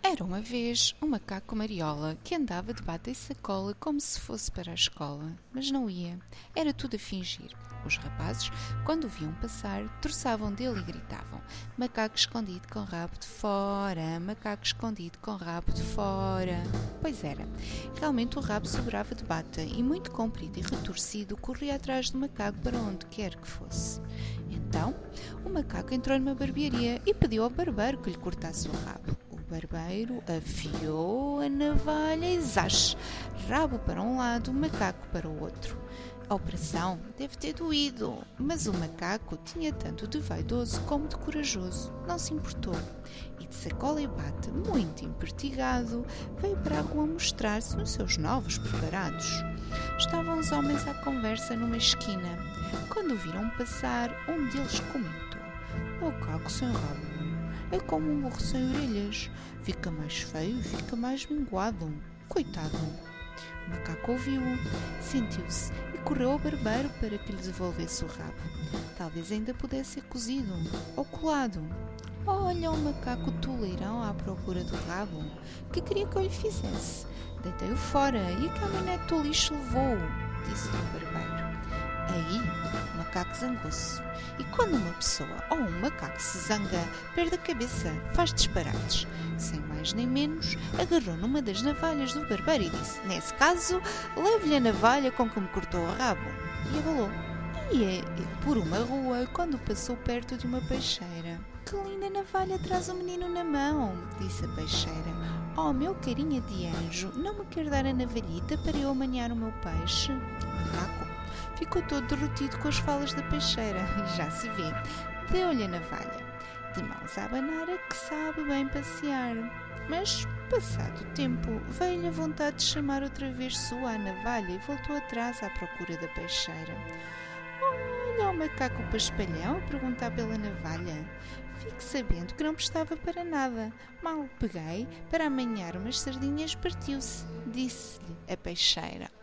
Era uma vez um macaco mariola que andava de bata e sacola como se fosse para a escola, mas não ia. Era tudo a fingir. Os rapazes, quando o viam passar, troçavam dele e gritavam: "Macaco escondido com rabo de fora! Macaco escondido com rabo de fora!" Pois era. Realmente o rabo sobrava de bata e, muito comprido e retorcido, corria atrás do macaco para onde quer que fosse. Então, o macaco entrou numa barbearia e pediu ao barbeiro que lhe cortasse o rabo. O barbeiro afiou a navalha e zás! Rabo para um lado, macaco para o outro. A operação deve ter doído, mas o macaco tinha tanto de vaidoso como de corajoso. Não se importou. E de sacola e bata, muito empertigado, veio para a rua mostrar-se nos seus novos preparados. Estavam os homens à conversa numa esquina. Quando o viram passar, um deles comentou: "Macaco sem rabo é como um burro sem orelhas. Fica mais feio e fica mais minguado. Coitado." O macaco ouviu-o, sentiu-se e correu ao barbeiro para que lhe devolvesse o rabo. Talvez ainda pudesse ser cozido ou colado. Olha o macaco toleirão à procura do rabo. Que queria que eu lhe fizesse? Deitei-o fora e a caminhonete do lixo levou-o, disse-lhe o barbeiro. Aí o macaco zangou-se. E quando uma pessoa ou um macaco se zanga, perde a cabeça, faz disparates. Sem mais nem menos, agarrou numa das navalhas do barbeiro e disse: "Nesse caso, leve-lhe a navalha com que me cortou o rabo." E abalou. Ia por uma rua quando passou perto de uma peixeira. "Que linda navalha traz o menino na mão", disse a peixeira. "Oh, meu carinha de anjo, não me quer dar a navalhita para eu amanhar o meu peixe?" O macaco ficou todo derretido com as falas da peixeira e já se vê. Deu-lhe a navalha. De mãos a abanar é que sabe bem passear. Mas, passado o tempo, veio-lhe a vontade de chamar outra vez sua a navalha e voltou atrás à procura da peixeira. Olha o macaco paspalhão a perguntar pela navalha. Fique sabendo que não prestava para nada. Mal peguei para amanhar umas sardinhas, partiu-se, disse-lhe a peixeira.